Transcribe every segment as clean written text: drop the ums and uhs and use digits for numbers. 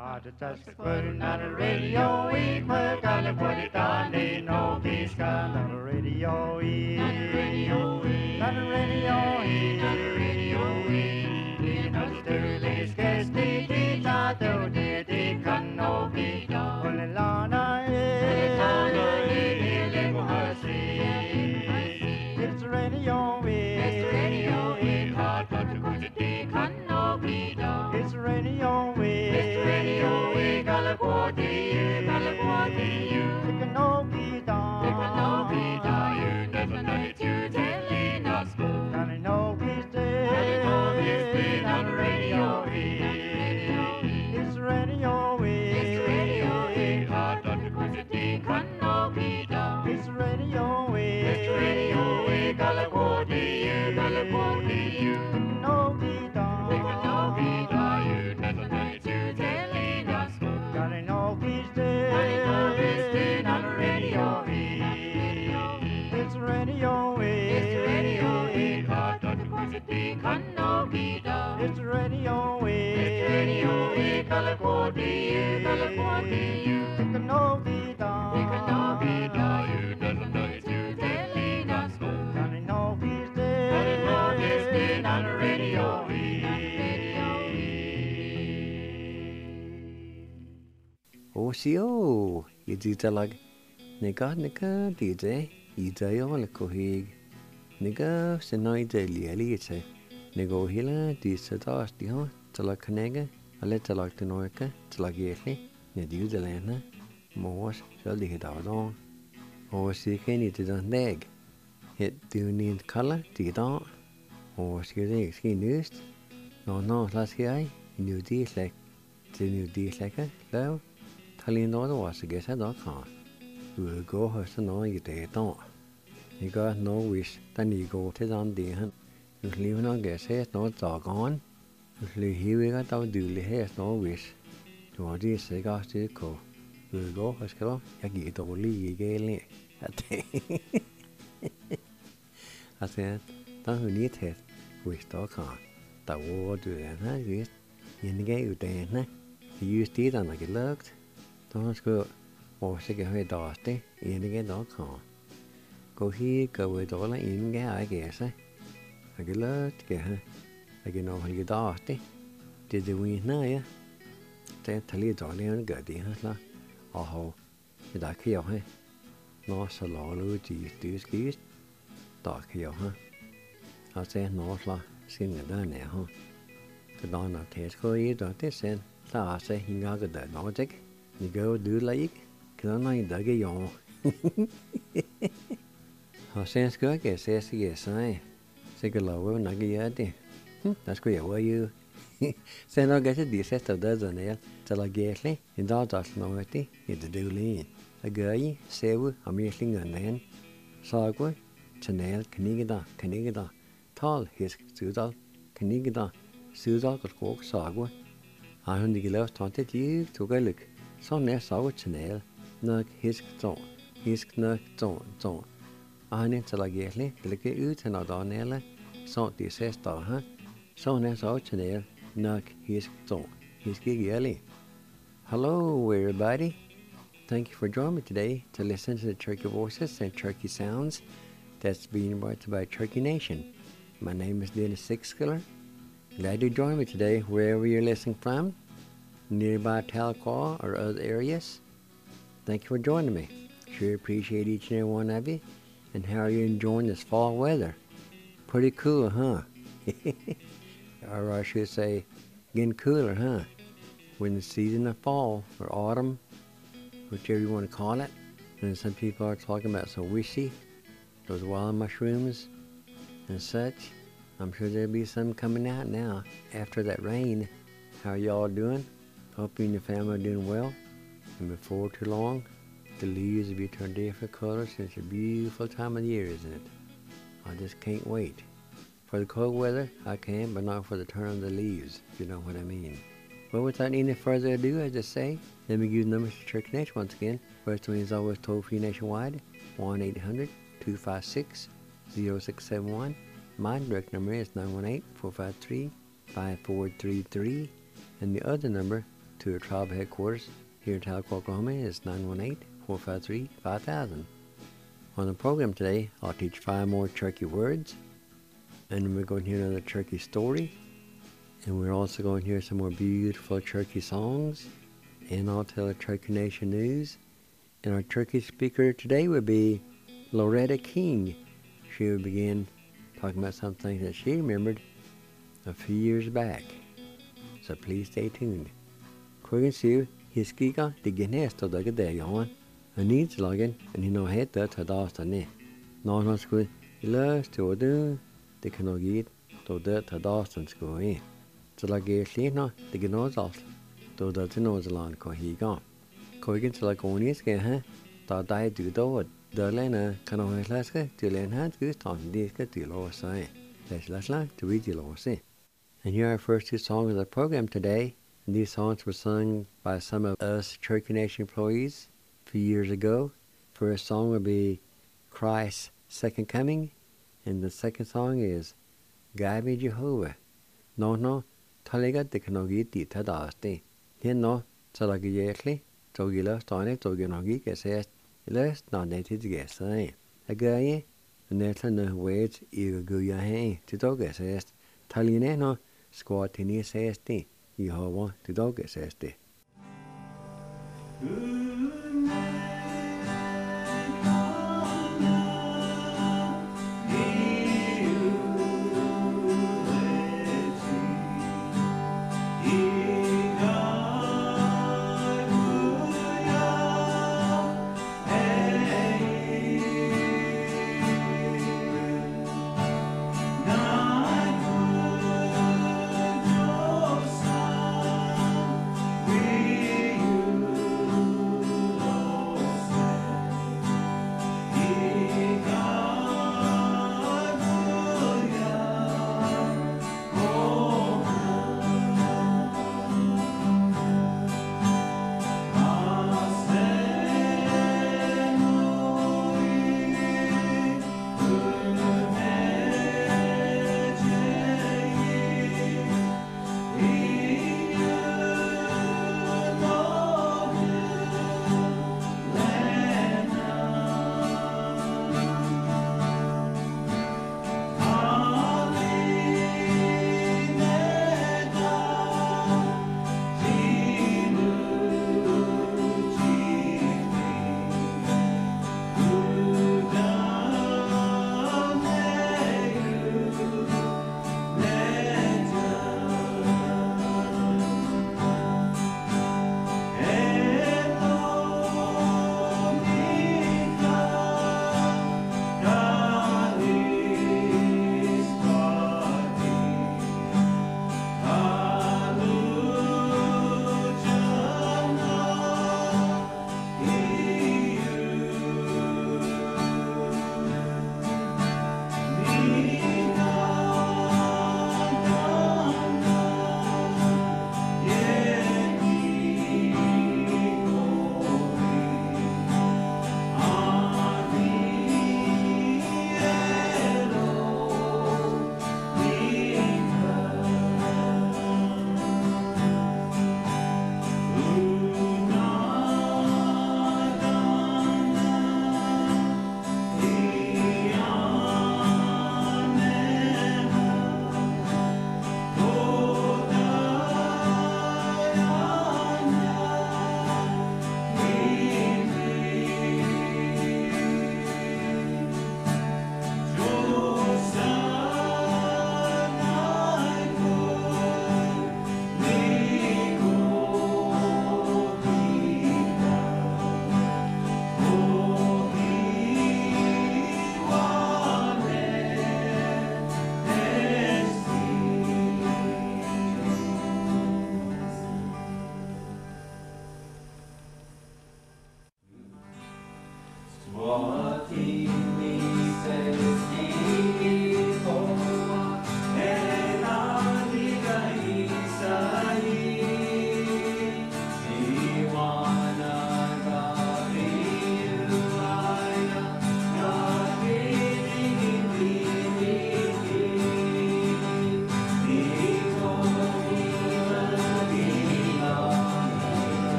Just putting on the radio, we put on the put it on, ain't no peace on the radio, on the radio, on the radio, on the radio, in Australia's case, they thought they can no be done. Only Lana is, it's radio, it's radio, hard but the good they can no be done. It's radio, it's radio, California, California, it can no be done. It can no be done. You never know it, you telling us. And I know he's dead, on the radio, it's radio, it's radio, hard but the good they can no be done. It's radio, California, California, it can no be done. It can no be done. You never know it, you telling us. God, I know he's dead, on the radio, it's radio, it's radio, hard but the good they can no be done. It's radio, California, California, it can no be done. It can no be done. You never know it, you telling us. God, I know he's dead, on the radio. Osio, you do talag. Nika DJ, Idayo Lakohig. Niga Senoi de Lielite. Nigo Hila, di Sadas Dion, Talakanega, a letter like the Norca, Talagietli, Nedu de Lana, Mors, Shelly hit out on. Or see Kenny to the leg. Hit do need color, dig on. Or see the skin news. No, last guy, new deal like the new deal like a love. Telling all the was to get a dog on. You will go host to know you day don't. You got no wish, then you go to down the hand. You leave no guess, has no dog on. You leave here we got our duly has no wish. To all these cigars to go. You will go host to get all the gaily. I said, don't you need it? Wish dog on. The war do that, huh? Yes. In the gate you then, you used it and like it looked. Don't go or say a dusty in the dog con. Go here, go with all in get, I guess. I get look, get her. I get over your dusty. Did the wind know ya? Then tell you, darling, and go the hustler. Oh, did I kill her? No, so low, do skis. Dark kill her. I say, no, sing it down there, huh? The dawn of Tesco, you don't this and I say, he got the logic. You go do like, can I dug a yawn? How sense go, I guess, yes, I say a lower nugget yard. That's great, were you? Send I get a decent of dozen nail till I get it, and that's naughty, it's a do lean. A guy, sew, a meeting and then Sagwa, Chanel, Canigada, tall, his Sudal, Canigada, Sudal, Cork, Sagwa. I only left 20 years to go look. Så när sa Chanel, nög hisk nög zon. Han inte lagerlig, det ut en av dagarna, så de ses dagar. Så när sa Chanel, nög hisk gärlig. Hello everybody. Thank you for joining me today to listen to the Turkey voices and Turkey sounds that's being brought to by Turkey Nation. My name is Dennis Sixkiller. Glad you joined me today wherever you're listening from. Nearby Talcaw or other areas. Thank you for joining me. Sure appreciate each and every one of you. And how are you enjoying this fall weather? Pretty cool, huh? Or I should say, getting cooler, huh? We're in the season of fall or autumn, whichever you want to call it. And some people are talking about some wishy, those wild mushrooms and such. I'm sure there'll be some coming out now after that rain. How are y'all doing? Hope you and your family are doing well. And before too long, the leaves will be turned different colors. It's a beautiful time of the year, isn't it? I just can't wait. For the cold weather, I can, but not for the turn of the leaves, if you know what I mean. Well, without any further ado, as I say, let me give the numbers to Turkey Nation once again. First one is always toll-free nationwide, 1-800-256-0671. My direct number is 918-453-5433. And the other number, to our tribe headquarters here in Tahlequah, Oklahoma is 918-453-5000. On the program today, I'll teach 5 more Cherokee words, and we're going to hear another Cherokee story, and we're also going to hear some more beautiful Cherokee songs, and I'll tell the Cherokee Nation news. And our Cherokee speaker today would be Loretta King. She would begin talking about something that she remembered a few years back. So please stay tuned. Quick Sue, his giga, the Guinness to the day on. A needs login, and he no head that had asked a ne. No school, he loves to do, they cannot get to that had asked in school. So like a slino, the Guinness off, to the nose along, co he gone. Quick to like only scan, thought I do do. The Lena can always last to learn how to do this get the lower side. Let's like to read the lower say. And here are our first 2 songs of the program today. And these songs were sung by some of us Cherokee Nation employees a few years ago. First song will be Christ's Second Coming, and the second song is Guide Me Jehovah. No, Taliga de Kanogi di Tadaste. Here no, Salagiyetli, Togila, Stone, Toginogi, Gessest, Lest not native guess, A guy, the Netlan waits, you go your hand to Dogessest, Talineno, squat in his ST. Jehovah to Dogessest.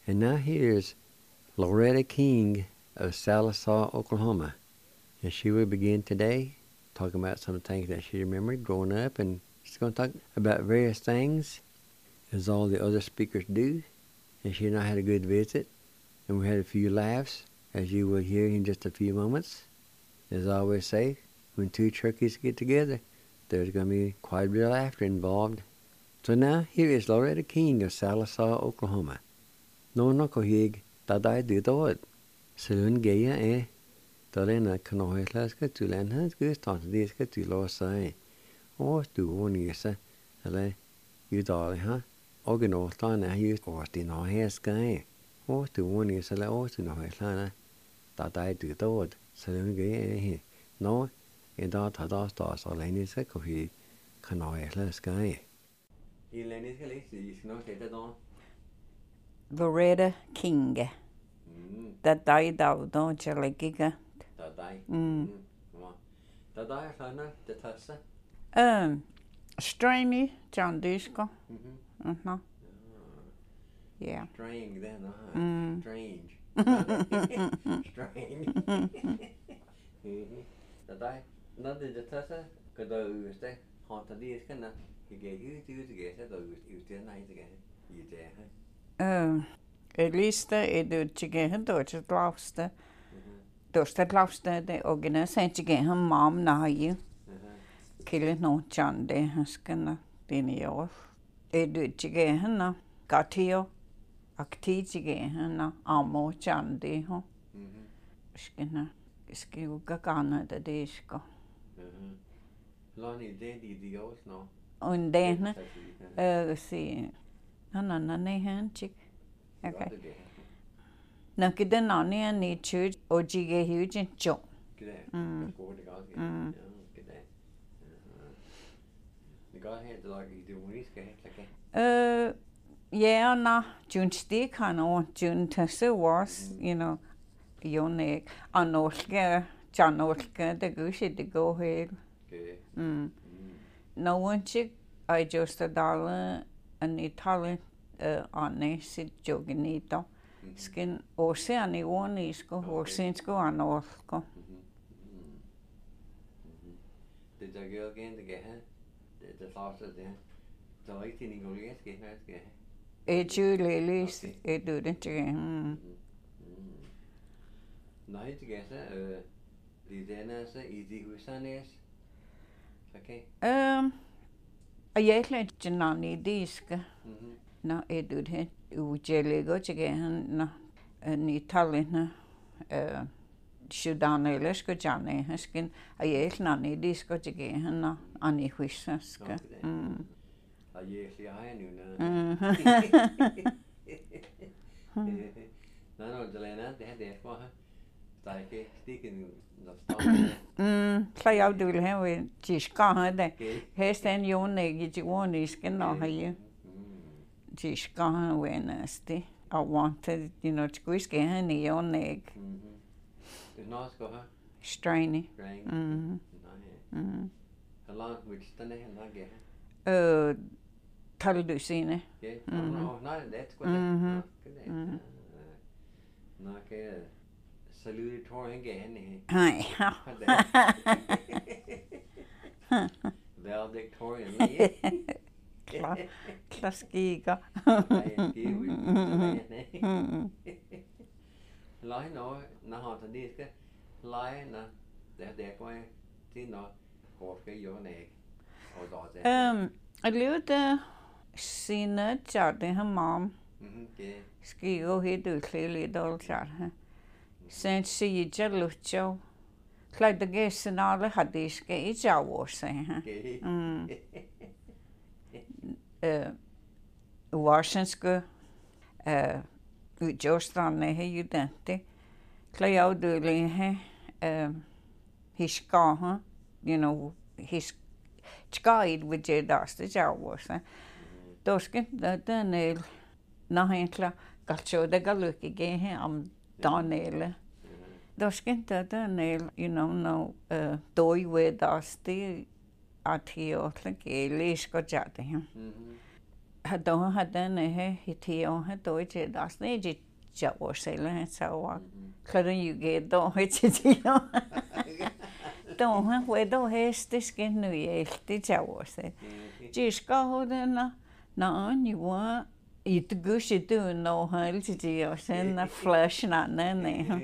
And now here's Loretta King of Sallisaw, Oklahoma. And she will begin today talking about some things that she remembered growing up. And she's going to talk about various things, as all the other speakers do. And she and I had a good visit. And we had a few laughs, as you will hear in just a few moments. As I always say, when two turkeys get together, there's going to be quite a bit of laughter involved. So now, here is Loretta King of Sallisaw, Oklahoma. No no kohig, tadai dudawad. Salun gaya Talena canohlas que tu lenhas que tant dis que tu lo sai. O tu onisa, ale, you darling, huh? Ogenortan, you or the no hair sky. O tu onisa, le o tu no hair, tadai dudawad. Salun gaya, no, and that tadas stars or lenis a cohi canohlas sky. Elenis Galisi, no take it on. Loretta King. That died out, don't you like giga? Tadai. Tadai, Hannah, the Tassa? Strainy, John Disco. Yeah. Strange then, strange. Strange. Tadai, not the Tassa, because those they haunted these kind of. You get you to get those you still nice again. You there, At least du chicken Deutsche Lauster. Deutsche Lauster, the organization chicken her mom now you. Killing no John de Haskana, Denny off. Du chicken her got here. Acti chicken her amo John de ho. Skinner, skill gagana the disco. Lonnie Daddy the old no. Und then, see, no, chick. Okay. Now, get the nanny and need church or jiggy huge and chop. The guy had like you do when he's like yeah, no, June stick, I know, June Tessa was, you know, your neck, I know, John Olka, the goose to go ahead. No one chick, I just a dollar and Italian on a sit joginito. Skin or say any one is go or since go on off go. Did I go again to get her? The thoughts of them. The lighting go get her. It you lilies, it didn't again. Night to get her, the dinner easy who sun is. Okay. A yearly Janani disc. No, it did hit Ujelly go again. An Italian should down a lesko Johnny Huskin. A year nanny disco again. No, Annie Whiskaska. A yearly I knew now. No, Jelena, they had there for her. Like sticking the stone. Play out do him with Jishka. Haste and your neg, you want is can you. Jishka when nasty. I wanted, you know, to squeeze in your neg. It's not go her. Strainy. A lot which the name not get. Talucine. Yeah, no, not that's good. Not good. Salutatorian again. Hi. Valedictorian. Klaskiga. Lai no, na hot and disc. Lai na, they're going to know what your egg. I lived seen a chat in her mom. Ski go here do clearly dull chat. Since she Jalucho, like the guests and all the hadis get each hour saying, Washington, just on the you dente, clay out doing his car, you know, his guide with J. Dust, the hours. Those get the nail, nothing got show the galuki again, I'm Daniel. Those get the nail, you know, no, toy with Dusty at here, like a leash got at him. hadon hadan hitio hadoi je das ne je jawo sele sawa claro you get do hitio do ha wedo heste skin nu este jawo se jiska hodena na ni wa it gushi do no hal je sen na flash na ne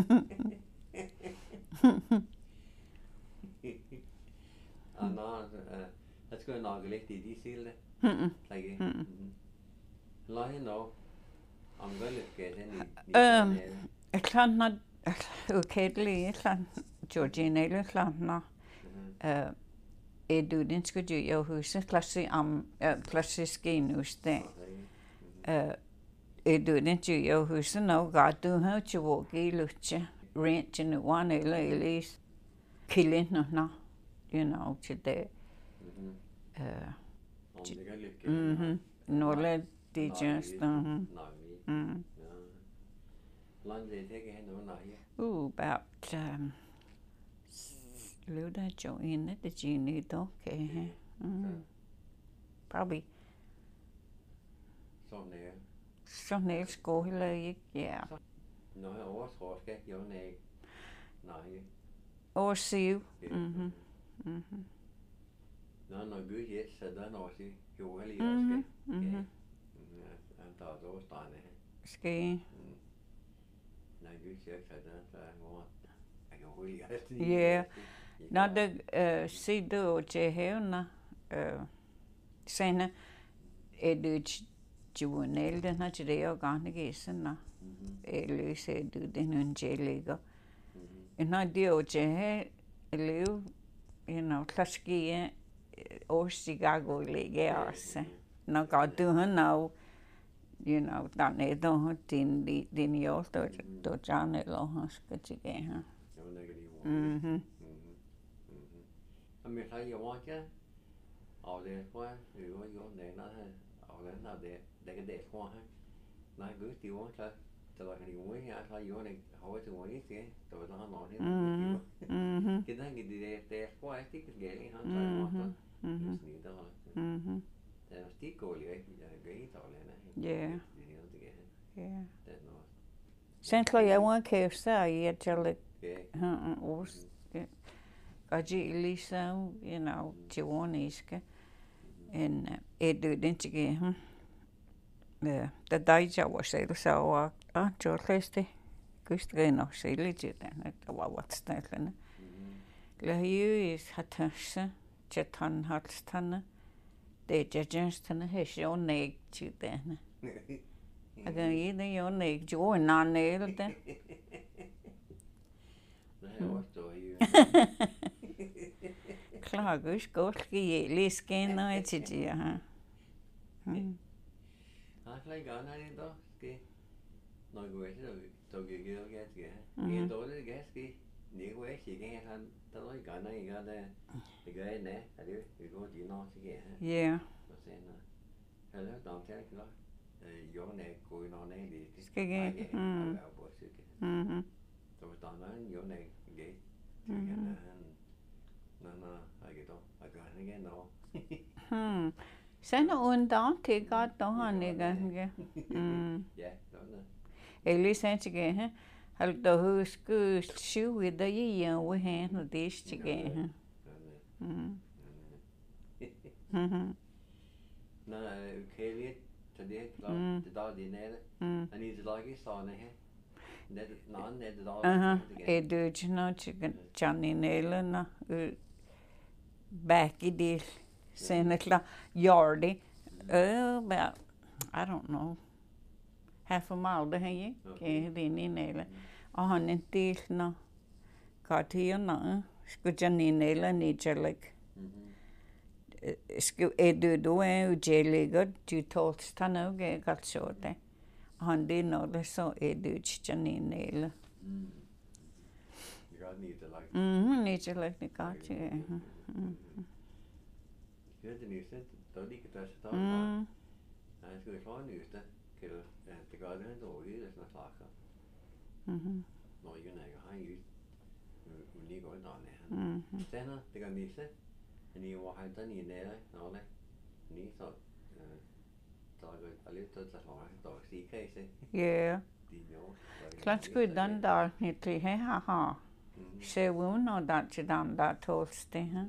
Let's go and get the seal. Like lie no. I'm going to get any. Clan na kedli clan Georgina le clan na du din skulle ju jag huset klassisk inuste du din ju jag huset no got du ha ju vågi lucha rent in one elise killing no you know today no let the just about Luda Joanna the genie okay probably some nails go like yeah no or see you no good yes then or see you really and those tane ski no good yes then more yeah not the see do je heuna sena du juvenil den har det jo gerne gesen na eller se du den ungeliga en det jo je liv you know klaski o Chicago lige også no godt du no you know dan do din jo to jane lo haske tige ha mình thấy nhiều quá chứ ở đây quá thì có vô này nó ở đây nào để cái đẹp quá ha nó cứ tiêu quá thôi từ cái điều mới ha thấy vô này hỏi từ ngoài cái từ nó nói thế cái đó cái đẹp quá cái ghế ha thôi quá thôi nhìn đó thôi để nó tí coi lại cái tàu này này yeah Saint Louis I want to say yeah tell Aji Elisa, you know, Chiwaniska, and it didn't get the Daija was able so George Gustgren or say legit and what's that? La you is Hatasha, Chetan Hartstana, de Jajenston, his own egg to then. I can either your egg, Joe, and non nailed then. Klagus golki lisken no etji ha. Like gana ni do ski. No go to get ge. Ge do le ge ski. Ni go si ge han to lo gana ni ga de. Ge ne, adi go di no si ge. Yeah. So say na. Hello don't tell you. Yo ne go no ne di. Ski ge. So ta na yo ne ge. No, I get on. I got it again now. Sen undan till gatan han igen. Yeah, don't know. Elisa igen ha. Hal då husku sju det igen och hen och det igen. No, okay, today the dog in there. I need to like it on here. Du no Johnny Nailen back i deal sen yardy about I don't know half a mile det här okay det ni Nailen och han inte no got here no skulle Johnny Nailen ni like skulle du då är jeliga du tolst han och got så det han det no så du Johnny Nailen need to like the got you. Det ni sett då det kan ta. Nej, ska vi få en ute till det går det då ju det såna saker. Nå ju när jag har ju ni går då nej. Sen det kan ni se. Ni var han där ni nere, nå nej. Ni så Yeah. That's good done there. Nitli he ha ha. She will know that you done that toasty, huh?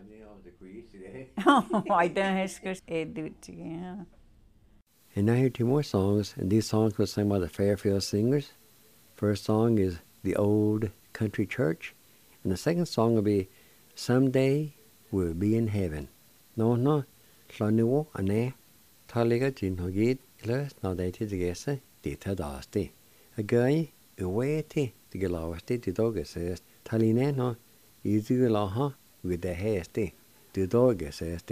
Oh, I don't have to do it again. And now here are two more songs, and these songs were sung by the Fairfield Singers. First song is The Old Country Church, and the second song will be Someday We'll Be in Heaven. No, Llaniwo, ane, Taliga Jin Hogid, Ilus, no they to guess, Dita Dasti. A guy, a way to get lost, the dog says, Taline, no, easy law, with the hasty. The dog says,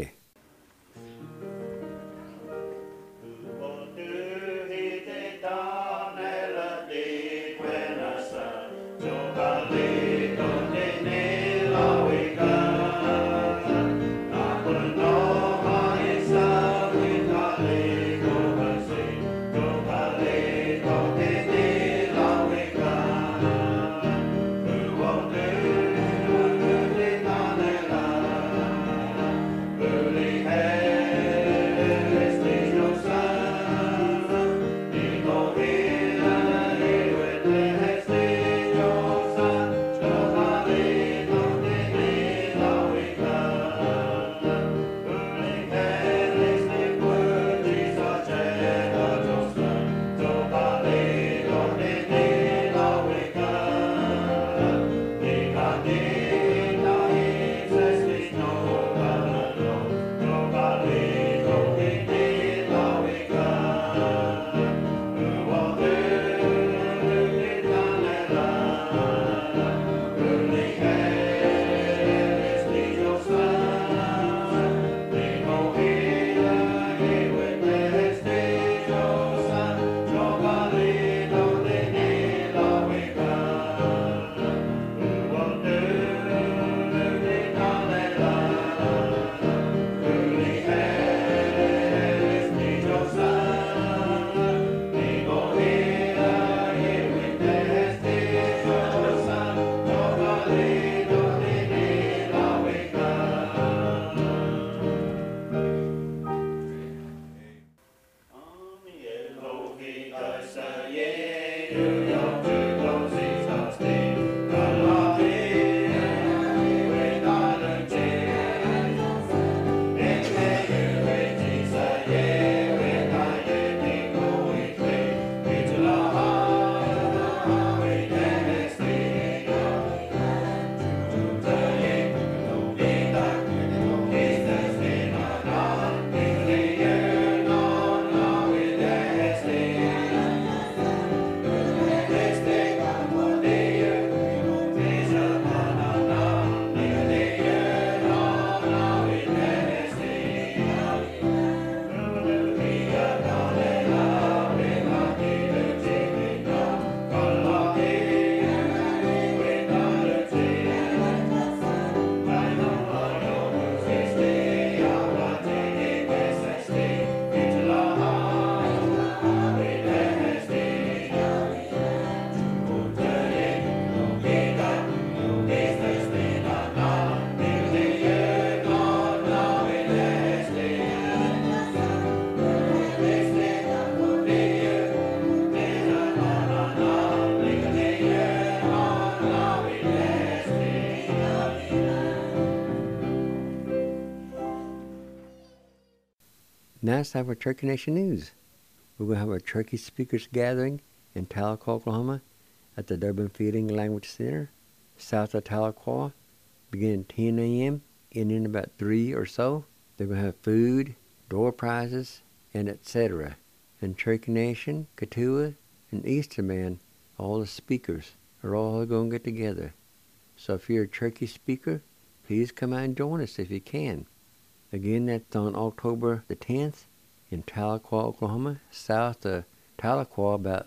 Now it's time for Turkey Nation News. We're going to have a Turkey Speakers Gathering in Tahlequah, Oklahoma at the Durbin Feeding Language Center, south of Tahlequah, beginning 10 a.m., ending about 3 or so. They're going to have food, door prizes, and etc. And Turkey Nation, Katua, and Easterman, all the speakers, are all going to get together. So if you're a Turkey speaker, please come out and join us if you can. Again, that's on October the 10th in Tahlequah, Oklahoma, south of Tahlequah, about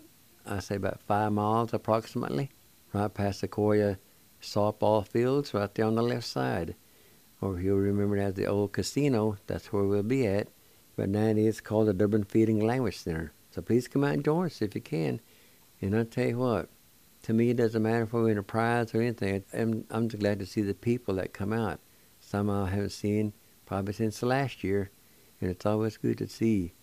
5 miles approximately, right past the Sequoia softball fields, right there on the left side. Or if you'll remember it as the old casino, that's where we'll be at. But now it is called the Durbin Feeding Language Center. So please come out and join us if you can. And I'll tell you what, to me it doesn't matter if we win a prize or anything. I'm just glad to see the people that come out. Some I haven't seen probably since last year, and it's always good to see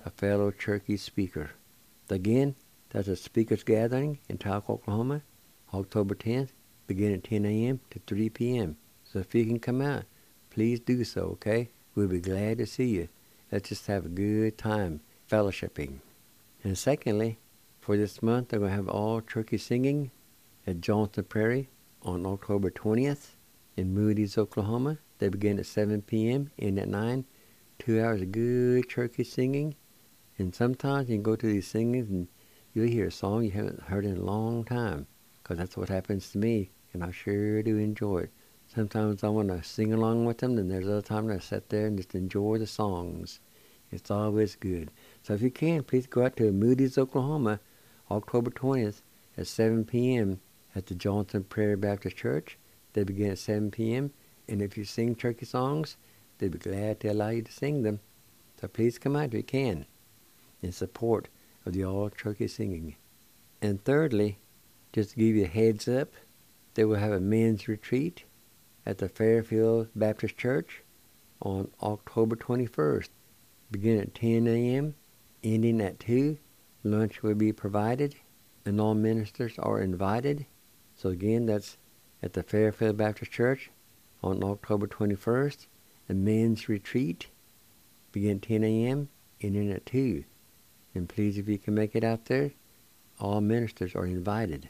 a fellow Cherokee speaker. Again, that's a speakers gathering in Talc, Oklahoma, October 10th, beginning at 10 a.m. to 3 p.m. So if you can come out, please do so, okay? We'll be glad to see you. Let's just have a good time fellowshipping. And secondly, for this month, they're going to have all Cherokee singing at Johnson Prairie on October 20th in Moody's, Oklahoma. They begin at 7 p.m., end at 9. 2 hours of good Cherokee singing. And sometimes you can go to these singings and you'll hear a song you haven't heard in a long time, because that's what happens to me, and I sure do enjoy it. Sometimes I want to sing along with them, and there's other times I sit there and just enjoy the songs. It's always good. So if you can, please go out to Moody's, Oklahoma, October 20th at 7 p.m. at the Johnson Prairie Baptist Church. They begin at 7 p.m. And if you sing Cherokee songs, they'd be glad to allow you to sing them. So please come out if you can in support of the all Cherokee singing. And thirdly, just to give you a heads up, they will have a men's retreat at the Fairfield Baptist Church on October 21st, beginning at 10 a.m., ending at 2. Lunch will be provided, and all ministers are invited. So again, that's at the Fairfield Baptist Church on October 21st, a men's retreat, begin at 10 a.m., ending at 2. And please, if you can make it out there, all ministers are invited.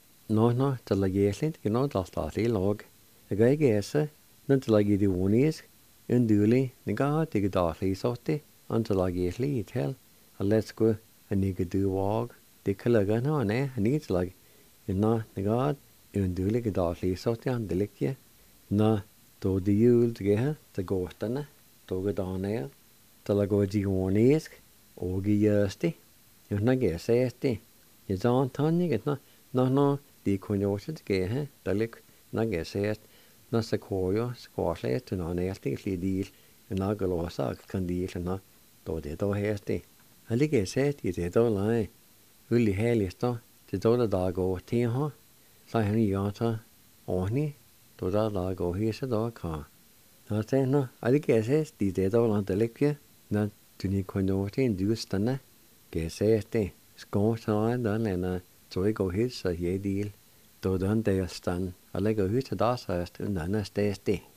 No, the legacy, that's the log. The guy guess, not the leggy the one is, and duly, the god, the godly sorty, until legacy tell, let's go, and you could do walk, the collega no, and needs like, and not the god, and duly godly sorty on the lick, no, to the yule together, the ghostana, to go down there, the legoji one is, Ogi Yersti, you're not guess, it's on Tony, it's no, the conyosa together, the lick, not guess, no sequoia, squash it, to non nasty, deal, and not galosa, can deal, and not, though they don't hasty. I think I said, you don't lie. Really hell is to the dog or tea, huh? So Henry Yanta, Orny, to the dog or here's a dog car. I say, no, I think I said, the don't want the lick you, not to need conyosa and do stunner. Guess I stay, scorch on done, and so I go his, so ye deal. Though done they are stun, I like a who's to das first, and then I stay.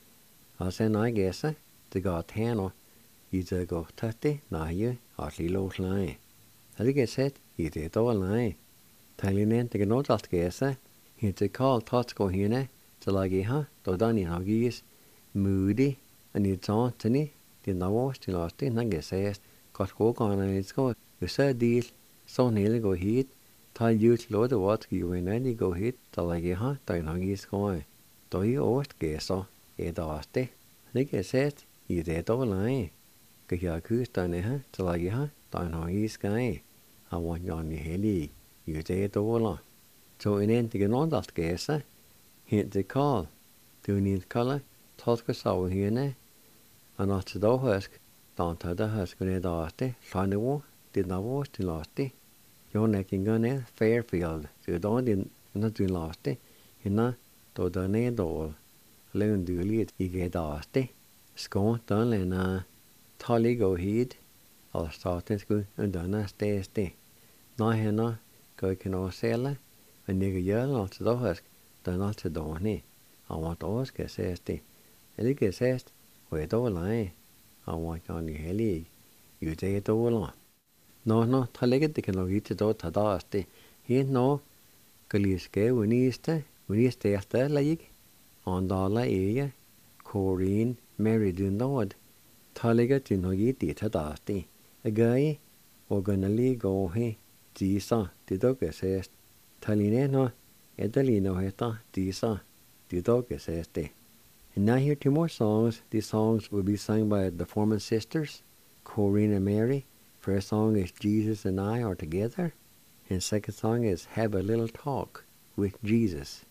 I say, I guess, the god Tano, either go 30, now you, hardly low line. I think I said, you did all line. Telling them to get no just guess, he's a call thoughts go here, to like huh, though done in huggies, moody, and it's on to me, did not wash the last thing, I guess, got go on and it's go, we said deal, so nearly go heat. Tell you to load the water you in any go hit, the like huh, down huggies going. Do you always guess so, it asked. Like I said, you did all line. Get your goose down there, to like huh, down huggies guy. I want you on the hilly, you did all on. So in end, to get on that guess, hit the call. Do you need color? Talk us over here, and not to the husk, down to the husk when it asked, shiny war, did not wash the last day. You're necking on it, Fairfield, so don't didn't not do last day, not to the need all. Learn do lead, you get asked. Scone done and tolly go heed, I'll start this good and done a stay. Now, Hannah, go can all sailor, and nigger yell not to the husk, done not to dawn. I want to ask a says, and it gets says, wait all line. I want on the hilly, you say it all on. No, talegget det kan nog inte då ta daste. Helt no, galiske uniste efter lag. Andala ege, Corinne, Mary Dunod. Talegget det nog inte ta daste. A guy, organali go he, disa, det dog says. Taline no, edalino heta, disa, det dog says det. And now here 2 more songs. These songs will be sung by the Foreman sisters, Corinne and Mary. First song is Jesus and I Are Together, and second song is Have a Little Talk with Jesus.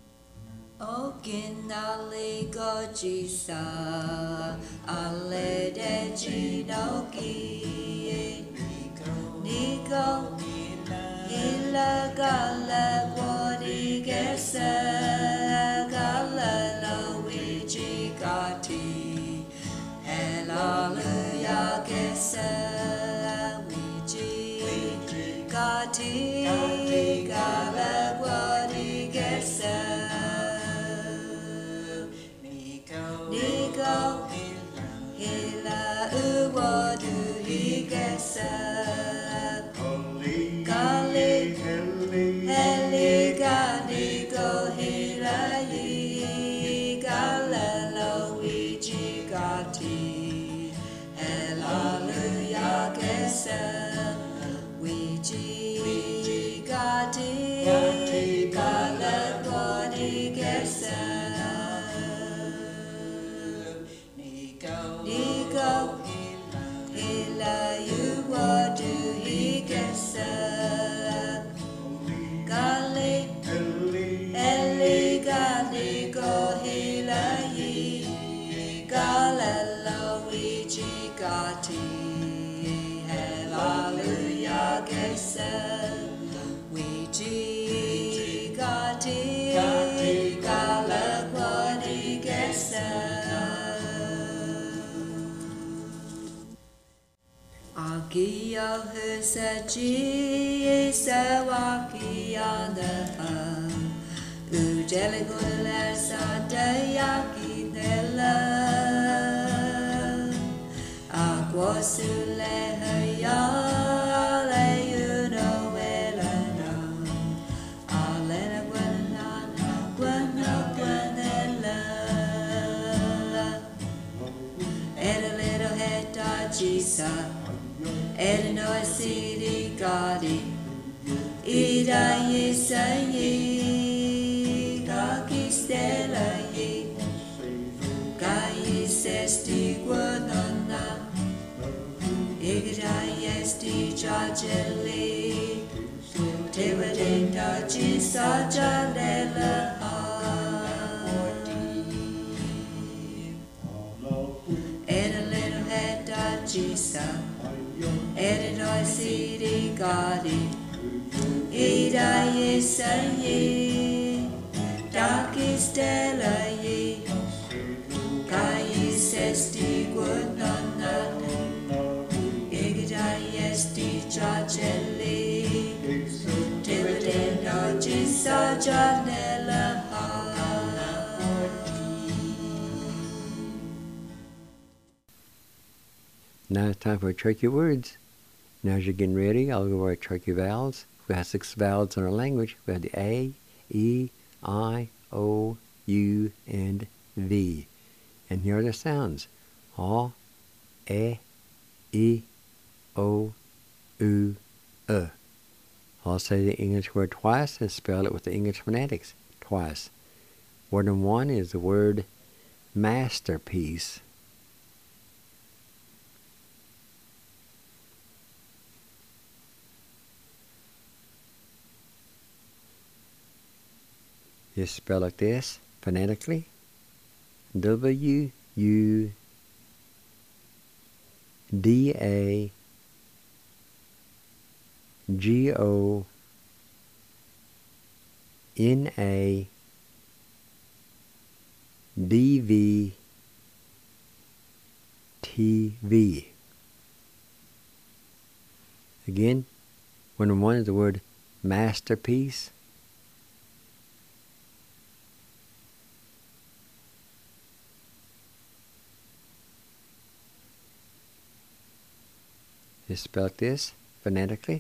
Okinali go jisa, ale de jinoki, Nico, ila gala wadi gesa, gala Luigi gati, hallelujah gesa. Gati, Hallelujah, Gesa, Wiji Gati, Gala Godi Gesa, Nigo, Hila, you what do he Gesa, Gali, Eli Gali go Hila ye, Galelo Wiji Gati, Hallelujah, Gesa, Wiji Gati, Gala Gwadi Gesa. Agia Husaji, Sawaki on the Ujeli Gula Sadayaki Nella Aquasule Hayale, you know well enough. Alena Gwenana, Gwenella. And a little head Jisa, and no city Gadi, Ida Yisayi, Kaki Stella Yi, Kai Sesti Guanana, Igda Yesti Jajeli, Tivadinda Jisa Janella. And a little head Jisa, and a city Gadi, Ida Yisayi, Daki Stella Yi, Kai Sesti Guanana, Igda Yesti Jajeli, Tivadinda Jisa Janella. Now it's time for tricky words. Now as you're getting ready, I'll go over our tricky vowels. We have 6 vowels in our language. We have the A, E, I, O, U, and V. And here are the sounds. A, E, O, U, I'll say the English word twice and spell it with the English phonetics twice. Word number 1 is the word masterpiece. It's spelled like this, phonetically. WUDAGONADVTV. Again, word number 1 is the word masterpiece. It's spelled like this, phonetically.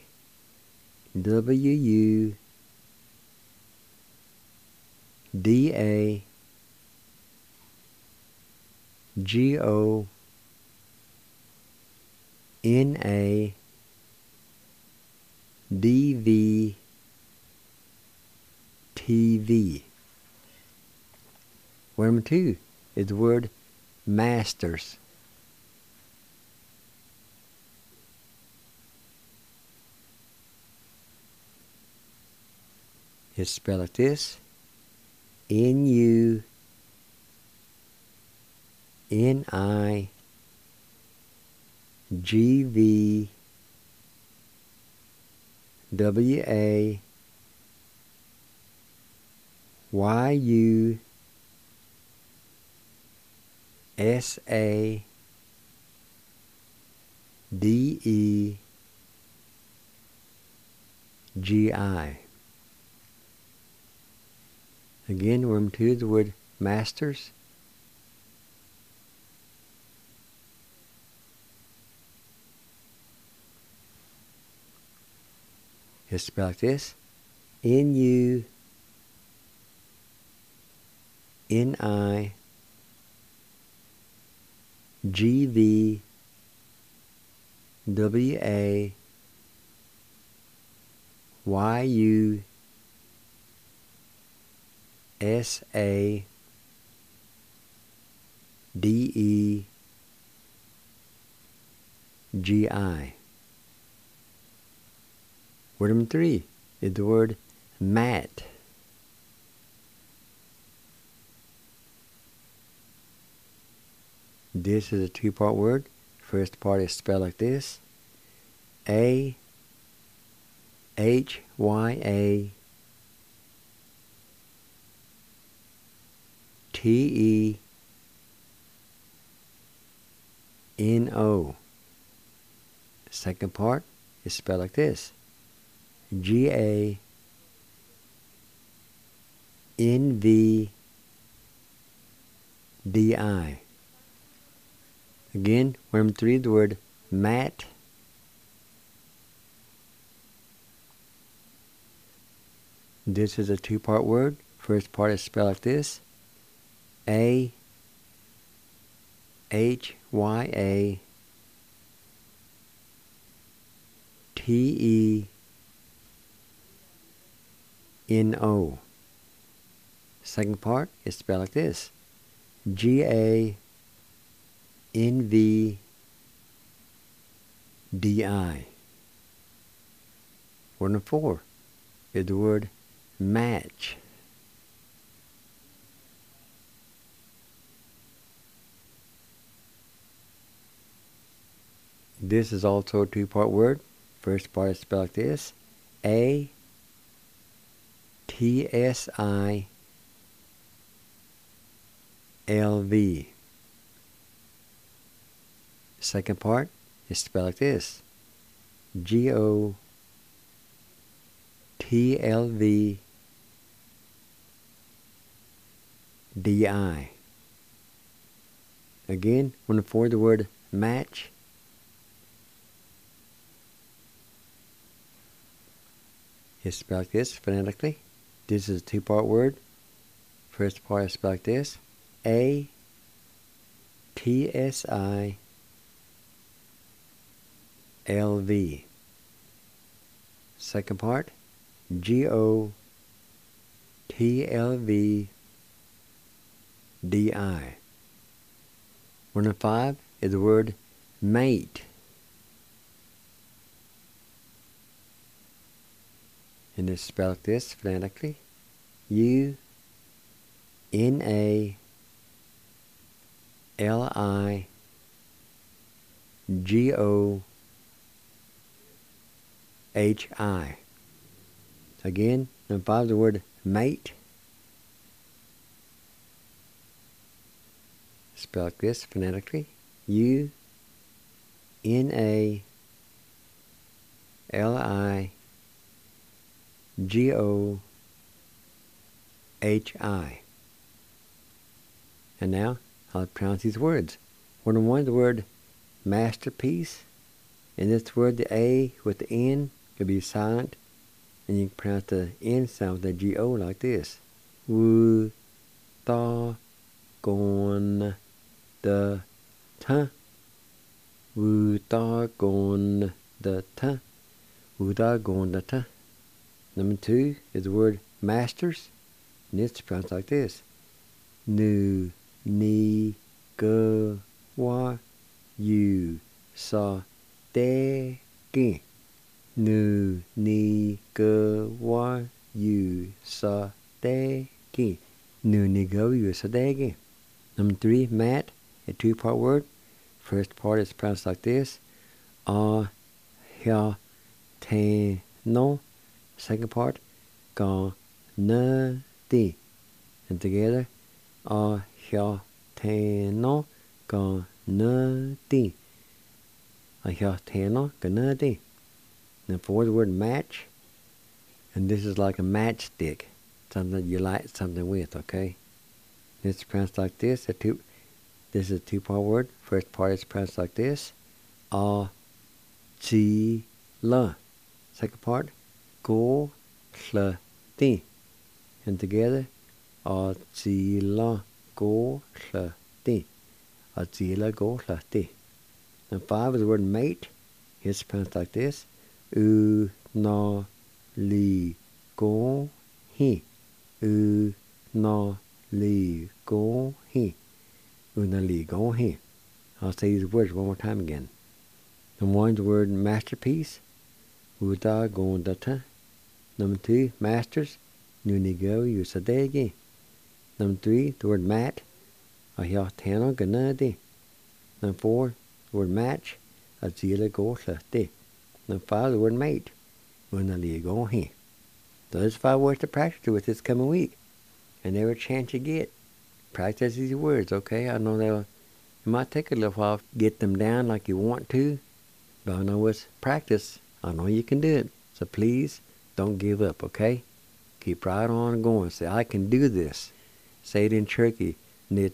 WUDAGONADVTV. Word number 2 is the word masters. It's spelled like this, NIGVWAYUSADEGI. Again, word number 2 is the word masters. It's spelled like this, NUNIGWAYUSADEGI. GV WA YU SA DE GI. Word number 3 is the word mat. This is a two-part word. First part is spelled like this: AHYA TENO. Second part is spelled like this: GANVDI. Again, word number 3, the word mat. This is a two-part word. First part is spelled like this: AHYA TENO. Second part is spelled like this: GANVDI. Word number 4 is the word match. This is also a two-part word. First part is spelled like this: ATSILV. Second part is spelled like this: GOTLVDI. Again, when for the word match, it's spelled like this phonetically. This is a two-part word. First part is spelled like this: ATSILV. Second part: GOTLVDI. Word number 5 is the word mate. And it's spelled like this phonetically: UNALIGHI. Again, number 5, the word mate. Spelled like this phonetically: UNALIGHI. And now I'll pronounce these words. Word number 1, the word masterpiece. In this word, the A with the N could be silent, and you can pronounce the N sound with the G-O like this: Wu ta gon the ta. Wu ta gon the ta. Wu ta gon the ta. Number 2 is the word masters, and it's pronounced like this: Nu ni ge wa yu sa de gi. Nu ni ge wa yu sa de gi. Nu ni ge wa yu sa de gi. Number 3, mat, a two-part word. First part is pronounced like this: A hya te no. Second part: Ga na di. And together: A hya te no ga na di. A hya te no ga na di. Now for the word match, and this is like a matchstick, something that you light something with, okay? It's pronounced like this. This is a two-part word. First part is pronounced like this: A chi la. Second part: Go hla di. And together: A chi la go hla di. Azila go lati. And 5 is the word mate. It's pronounced like this. U no li go he. U no li go he. U no li go he. I'll say these words one more time again. Number 1 is the word masterpiece. Uda go data. Number 2, masters. Nunigo usadegi. Number 3, the word mat. Ahiatano ganadi. Number 4, the word match. Azila go lati. Number 5, the word mate. Unali go he. Those 5 words to practice with this coming week. And every chance you get, practice these words, okay? I know it might take a little while to get them down like you want to, but I know it's practice. I know you can do it. So please, don't give up, okay? Keep right on going. Say, I can do this. Say it in Cherokee. I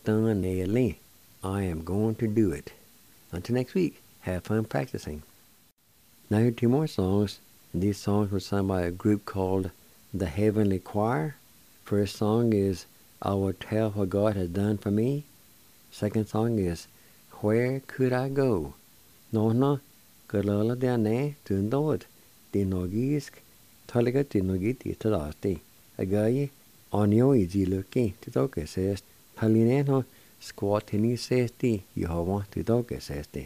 am going to do it. Until next week, have fun practicing. Now here are 2 more songs. And these songs were sung by a group called the Heavenly Choir. First song is I Will Tell What God Has Done For Me. Second song is Where Could I Go? No, Galala Dane, Tundod, Dinogisk, Taliga Dinogiti Tadasti, Agaye, Onyo Iziluki, Tidoke says, Palineno, Squatini sesti, Yehovah Tidoke sesti.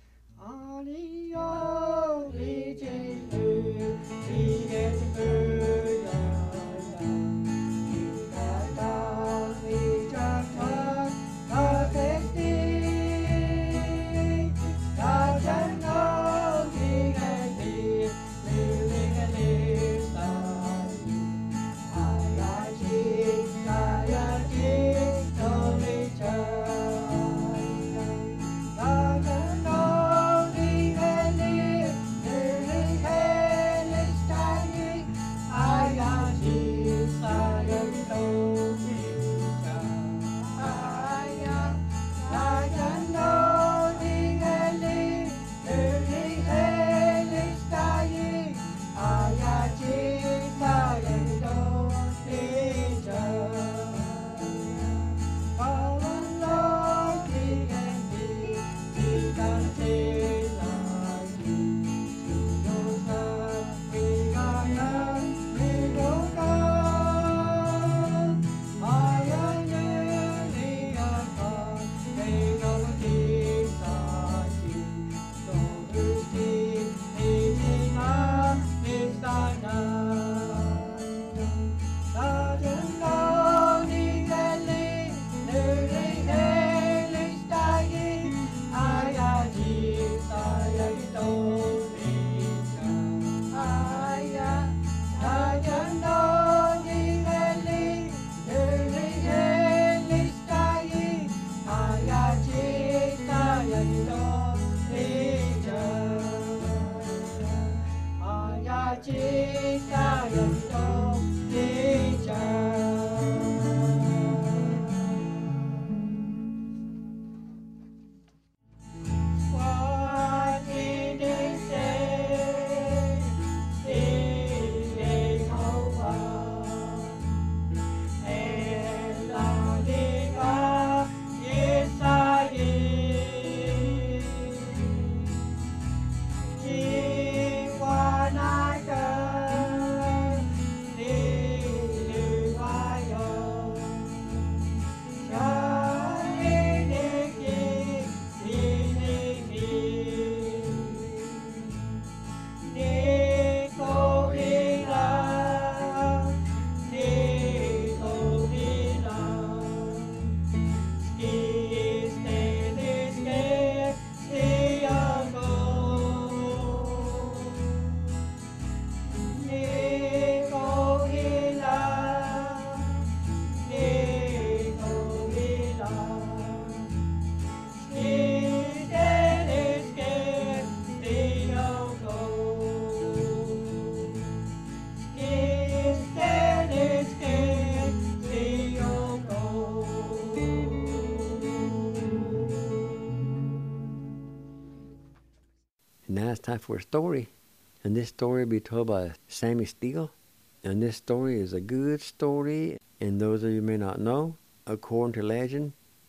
Now it's time for a story. And this story will be told by Sammy Steele. And this story is a good story. And those of you who may not know, according to legend,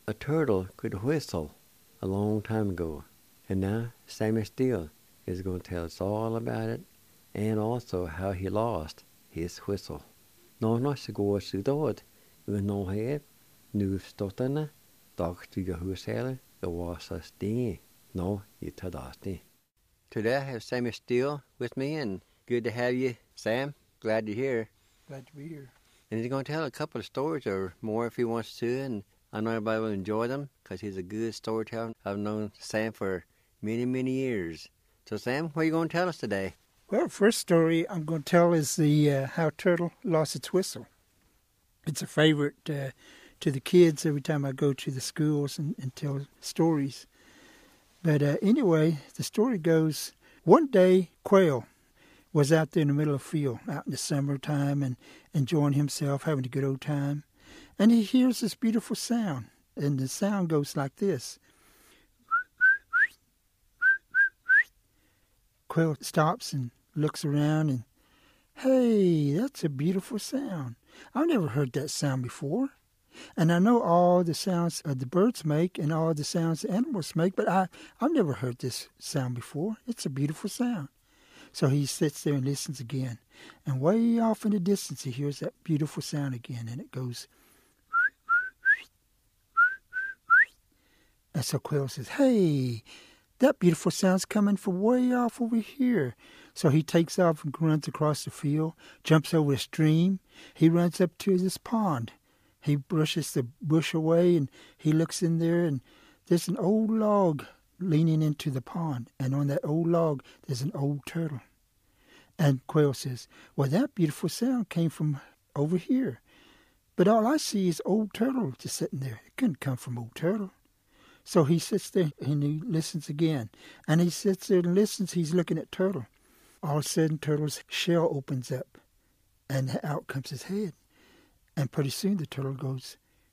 a turtle could whistle a long time ago. And now Sammy Steele is going to tell us all about it, and also how he lost his whistle. Nå så går så dåd, og nå her, nu stotterne, dagstyga husheller, og var så stingy, nå I tadasti. Today I have Sammy Steele with me, and good to have you, Sam. Glad you're here. Glad to be here. And he's going to tell a couple of stories or more if he wants to, and I know everybody will enjoy them because he's a good storyteller. I've known Sam for many, many years. So, Sam, what are you going to tell us today? Well, the first story I'm going to tell is the how turtle lost its whistle. It's a favorite to the kids every time I go to the schools and tell stories. But anyway, the story goes, one day, Quail was out there in the middle of the field, out in the summertime, and enjoying himself, having a good old time. And he hears this beautiful sound, and the sound goes like this. Quail stops and looks around, and, hey, that's a beautiful sound. I've never heard that sound before. And I know all the sounds the birds make and all the sounds the animals make, but I've never heard this sound before. It's a beautiful sound. So he sits there and listens again. And way off in the distance, he hears that beautiful sound again, and it goes. And so Quail says, hey, that beautiful sound's coming from way off over here. So he takes off and runs across the field, jumps over a stream. He runs up to this pond. He brushes the bush away, and he looks in there, and there's an old log leaning into the pond. And on that old log, there's an old turtle. And Quail says, well, that beautiful sound came from over here. But all I see is old turtle just sitting there. It couldn't come from old turtle. So he sits there and he listens again. And he sits there and listens. He's looking at Turtle. All of a sudden, Turtle's shell opens up, and out comes his head. And pretty soon the turtle goes.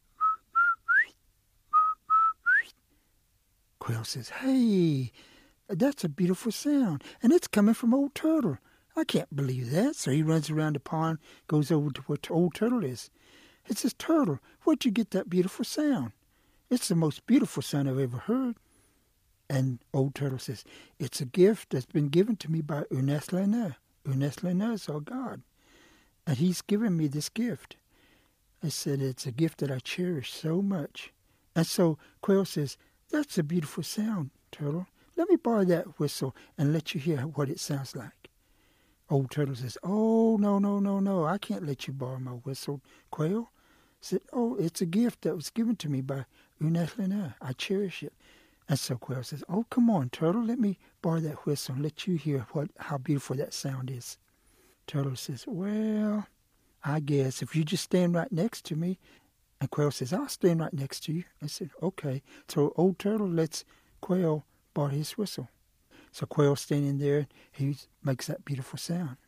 Quail says, hey, that's a beautiful sound. And it's coming from old Turtle. I can't believe that. So he runs around the pond, goes over to where old Turtle is. He says, Turtle, where'd you get that beautiful sound? It's the most beautiful sound I've ever heard. And old Turtle says, it's a gift that's been given to me by Ernest Lena. Ernest Lena is our God. And he's given me this gift. I said, it's a gift that I cherish so much. And so Quail says, that's a beautiful sound, Turtle. Let me borrow that whistle and let you hear what it sounds like. Old Turtle says, oh, no, I can't let you borrow my whistle, Quail. I said, oh, it's a gift that was given to me by Ernest Lena. I cherish it. And so Quail says, oh, come on, Turtle, let me borrow that whistle and let you hear how beautiful that sound is. Turtle says, well, I guess if you just stand right next to me. And Quail says, I'll stand right next to you. I said, okay. So old Turtle lets Quail borrow his whistle. So Quail's standing there, he makes that beautiful sound.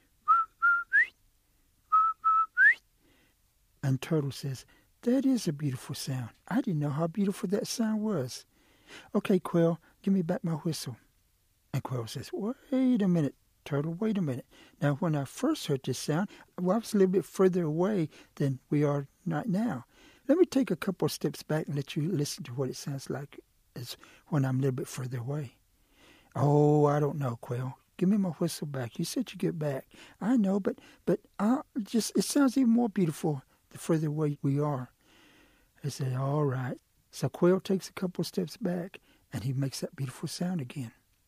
And Turtle says, that is a beautiful sound. I didn't know how beautiful that sound was. Okay, Quail, give me back my whistle. And Quail says, wait a minute, Turtle, wait a minute. Now, when I first heard this sound, I was a little bit further away than we are right now. Let me take a couple of steps back and let you listen to what it sounds like as when I'm a little bit further away. Oh, I don't know, Quail. Give me my whistle back. You said you get back. I know, but it sounds even more beautiful the further away we are. I said, all right. So Quail takes a couple steps back, and he makes that beautiful sound again.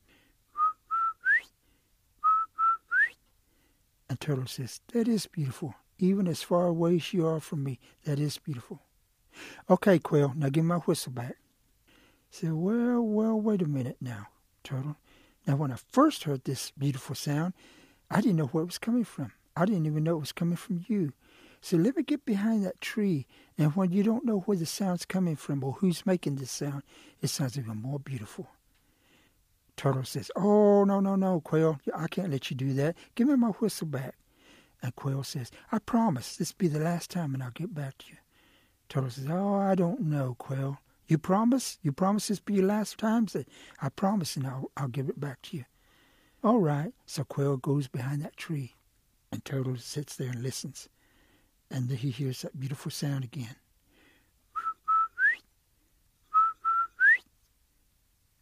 And Turtle says, that is beautiful. Even as far away as you are from me, that is beautiful. Okay, Quail, now give me my whistle back. I said, well, wait a minute now, Turtle. Now, when I first heard this beautiful sound, I didn't know where it was coming from. I didn't even know it was coming from you. So let me get behind that tree, and when you don't know where the sound's coming from or who's making this sound, it sounds even more beautiful. Turtle says, oh, no, Quail, I can't let you do that. Give me my whistle back. And Quail says, I promise this will be the last time and I'll get back to you. Turtle says, oh, I don't know, Quail. You promise? You promise this will be your last time? Say, I promise, and I'll give it back to you. All right. So Quail goes behind that tree, and Turtle sits there and listens. And he hears that beautiful sound again.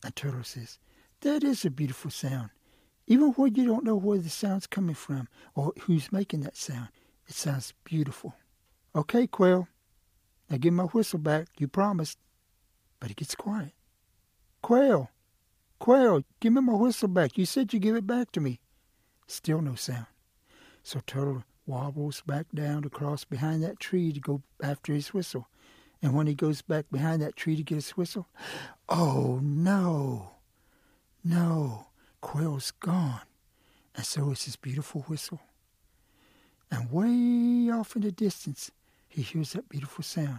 And Turtle says, that is a beautiful sound. Even when you don't know where the sound's coming from or who's making that sound, it sounds beautiful. Okay, Quail, now give my whistle back. You promised. But he gets quiet. Quail, give me my whistle back. You said you'd give it back to me. Still no sound. So Turtle wobbles back down across behind that tree to go after his whistle. And when he goes back behind that tree to get his whistle, oh no, Quail's gone. And so is his beautiful whistle. And way off in the distance, he hears that beautiful sound.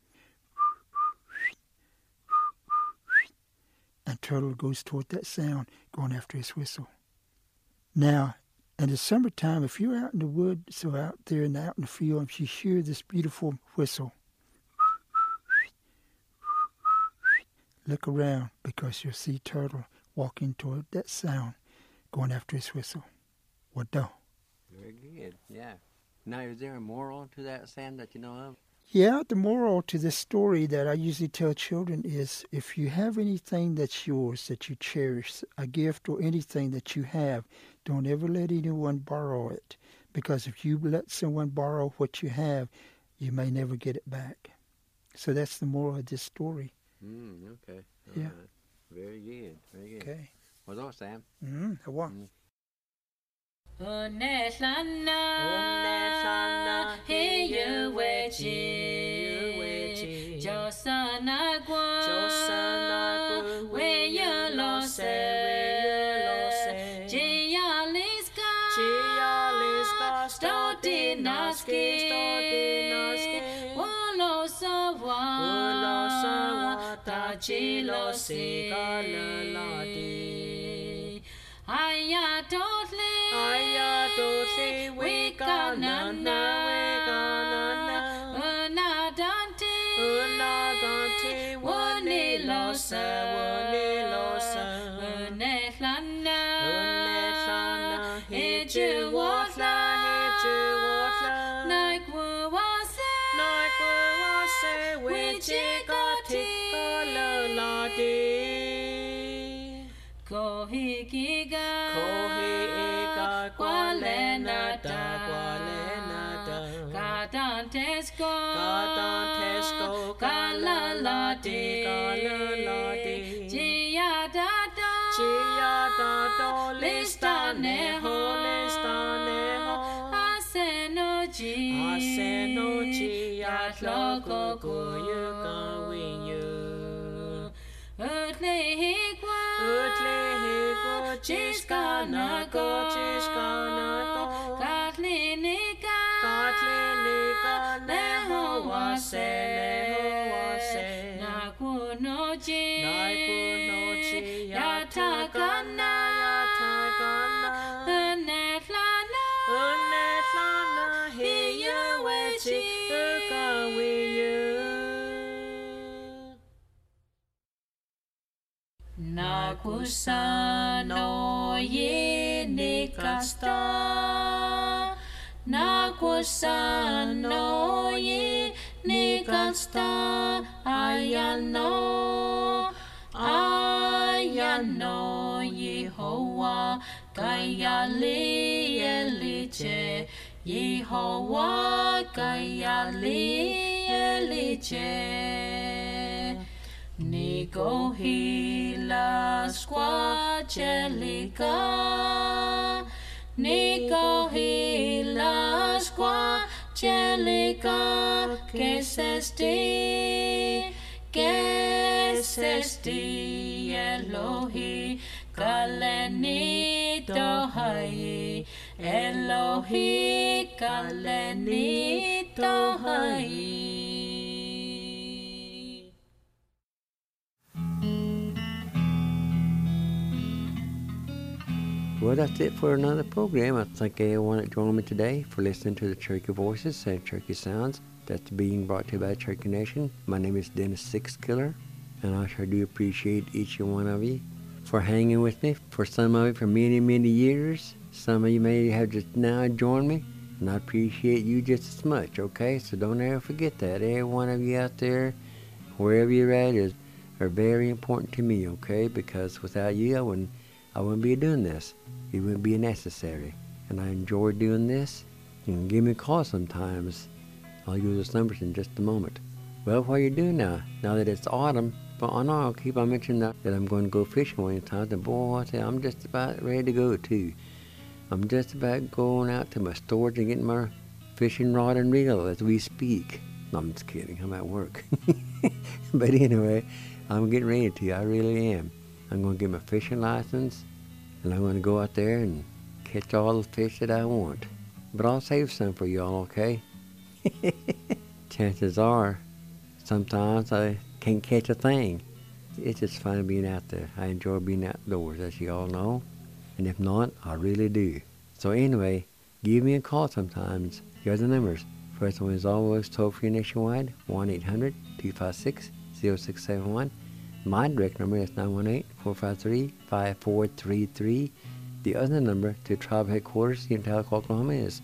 And Turtle goes toward that sound, going after his whistle. Now, in the summertime, if you're out in the woods or out there and out in the field, if you hear this beautiful whistle, look around because you'll see Turtle walking toward that sound, going after his whistle. What do? Very good, yeah. Now, is there a moral to that sound that you know of? Yeah, the moral to this story that I usually tell children is if you have anything that's yours, that you cherish, a gift or anything that you have, don't ever let anyone borrow it. Because if you let someone borrow what you have, you may never get it back. So that's the moral of this story. Okay. Yeah. Very good, very good. Okay. What's up, Sam? I want. Hey, you wechi, Josana Gua, where you lost it, Gialiska, Stodinaski, Wolo Sawa, Tachilo Sigaladi, Ayatotli, we gonna Unadante, Wanilosa, Unetlana, Hijuwatla, Nakwase, Wichikotikololadi, Kohikiga, Kwalenada, Kadantesco, Kalaladi, Giadado, Listaneho, Asenoji, Yatlogo, Goyukawinyu, Utlehikwa, Chiskanako, Katlinika, Nehowase, Nakunochi, Yatakana, Unetlana, Hiyawechi, Ukawiyu. Nakusano ye nikasta, Nakusano ye nikasta, Ayano Yehovah, Kayali Eliche, Yehovah, Kayali Eliche. Nico hila squacelica, Nico hila squacelica, que sesti, Elohi, kalenito hai, Elohi, kalenito hai. Well, that's it for another program. I thank everyone that joined me today for listening to the Cherokee Voices and Cherokee Sounds. That's being brought to you by Cherokee Nation. My name is Dennis Sixkiller, and I sure do appreciate each and one of you for hanging with me. For some of you, for many, many years. Some of you may have just now joined me, and I appreciate you just as much, okay? So don't ever forget that. Every one of you out there, wherever you're at, are very important to me, okay? Because without you, I wouldn't be doing this. It wouldn't be necessary. And I enjoy doing this. You can give me a call sometimes. I'll use those numbers in just a moment. Well, what are you doing now? Now that it's autumn, but I know I'll keep on mentioning that I'm going to go fishing one time. And boy, I say, I'm just about ready to go too. I'm just about going out to my storage and getting my fishing rod and reel as we speak. No, I'm just kidding. I'm at work. But anyway, I'm getting ready to. I really am. I'm going to get my fishing license, and I'm going to go out there and catch all the fish that I want. But I'll save some for y'all, okay? Chances are, sometimes I can't catch a thing. It's just fun being out there. I enjoy being outdoors, as you all know. And if not, I really do. So anyway, give me a call sometimes. Here are the numbers. First one is always toll-free nationwide, 1-800-256-0671. My direct number is 918-453-5433. The other number to tribe headquarters in Tahlequah, Oklahoma is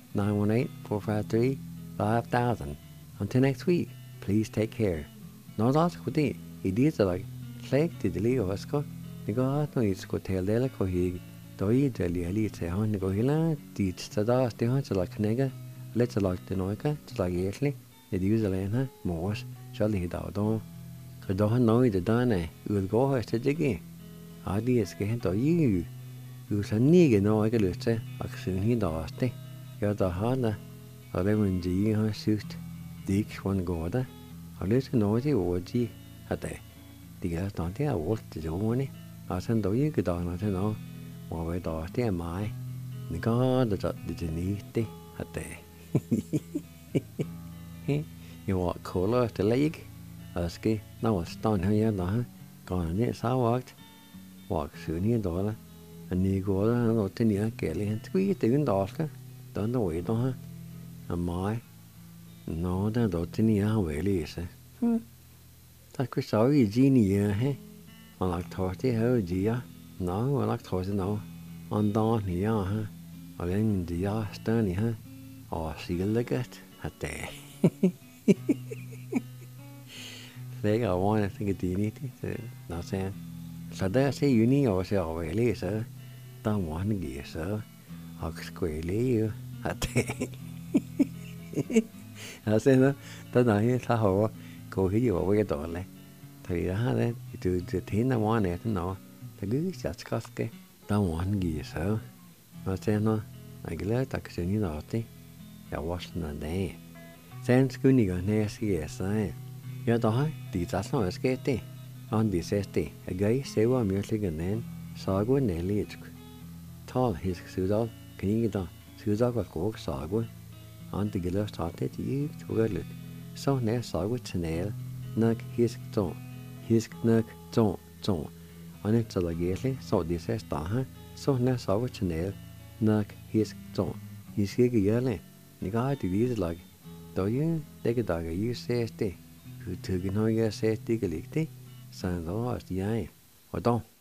918-453-5000. Until next week, please take care. Nå da skal det I dag slik til det også. Det går at når I skal til det ko hig. Da I det litt til han går hele dit så da det han så knægge. Let så lagt det noe så lag egentlig. Det uselene mors så det da da. Da han nå I det dane udgår høst det ikke. Det skal hente I. Du så nige nå ikke lyst til at synge I da også. Jeg da har det. Og det man de har sygt. Det ikke sådan går der. Og lyst til noget til ord de at det gør sådan det ord det ordene. Og sådan dog ikke der noget til noget. Hvor vi der det mig. Det går det det at jeg var kolder til læg. Og skal når stand her der går ned så vagt. Var synge der. Og ni går der og til ni gælde han tvi det en dag skal. Der noget der og mig. Nå, der er til ni har vel læse. Der kunne så I genie he. Og lagt tørt det her dia. Nå, og lagt tørt det nå. Og der ni ha. Og den dia større ha. Og sikkert at det. Lægger over jeg tænker det ni det. Nå sagde. Så der ser juni og så over læse. Der må han give så. Og skulle jo at det. Sen đó nói xã hội cô hiểu nhiều về cái đó này thì đó đấy từ thế nào mà này thế nào thì cứ chặt cái tao muốn gì sao mà sen nó cái lời ta cái gì đó thế ya wash nó đấy sen cứ như cái này sẽ sai ya đó thì ta nói cái thế on đi sẽ thế cái sẽ vào miếng cái này sao cái này liệt thal his sự đó cái gì đó sự đó cái cuộc sao cái on the gillar started you to early. So now saw with channel, nug his nug ton. On it to the gately, so this is star, so now saw with channel, nug his ton. He's here yearly. The guy to use like, do you take a dog you say stay? Who took in all your say stick a lick, son of the eye, or don't.